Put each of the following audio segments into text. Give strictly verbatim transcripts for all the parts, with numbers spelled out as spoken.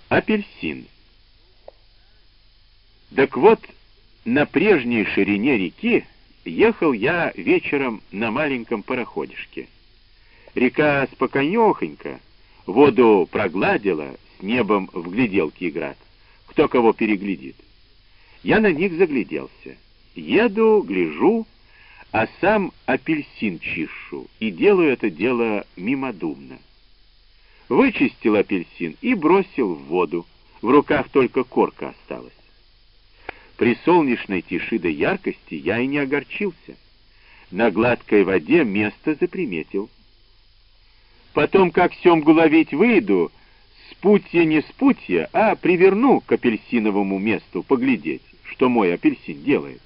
Апельсин. Так вот, на прежней ширине реки ехал я вечером на маленьком пароходишке. Река спокойнёхонько, воду прогладила, с небом в гляделки играть. Кто кого переглядит. Я на них загляделся. Еду, гляжу, а сам апельсин чищу, и делаю это дело мимодумно. Вычистил апельсин и бросил в воду. В руках только корка осталась. При солнечной тиши да яркости я и не огорчился. На гладкой воде место заприметил. Потом, как семгу ловить выйду, спутья не спутья, а приверну к апельсиновому месту поглядеть, что мой апельсин делает.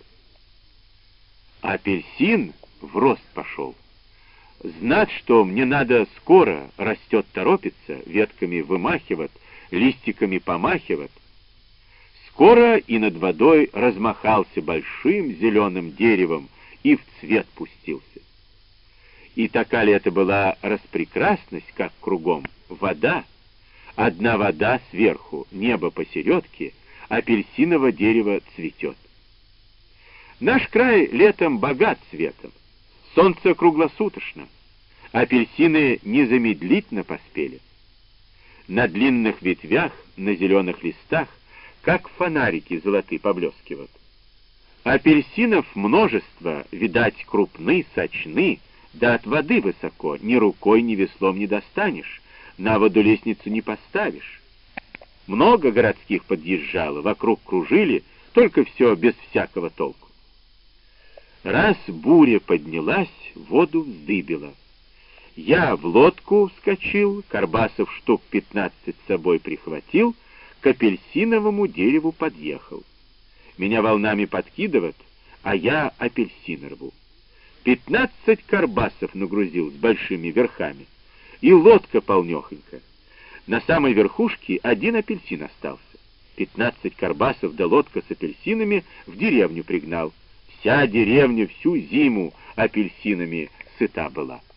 Апельсин в рост пошел. Знать, что мне надо скоро, растет, торопится, ветками вымахивать, листиками помахивать. Скоро и над водой размахался большим зеленым деревом и в цвет пустился. И такая ли это была распрекрасность, как кругом вода, одна вода сверху, небо посередке, апельсиново дерево цветет. Наш край летом богат цветом. Солнце круглосуточно. Апельсины незамедлительно поспели. На длинных ветвях, на зеленых листах, как фонарики золотые поблескивают. Апельсинов множество, видать, крупны, сочны, да от воды высоко, ни рукой, ни веслом не достанешь, на воду лестницу не поставишь. Много городских подъезжало, вокруг кружили, только все без всякого толку. Раз буря поднялась, воду вздыбила. Я в лодку вскочил, карбасов штук пятнадцать с собой прихватил, к апельсиновому дереву подъехал. Меня волнами подкидывают, а я апельсин рву. Пятнадцать карбасов нагрузил с большими верхами, и лодка полнёхонька. На самой верхушке один апельсин остался. Пятнадцать карбасов да лодка с апельсинами в деревню пригнал. Вся деревня всю зиму апельсинами сыта была.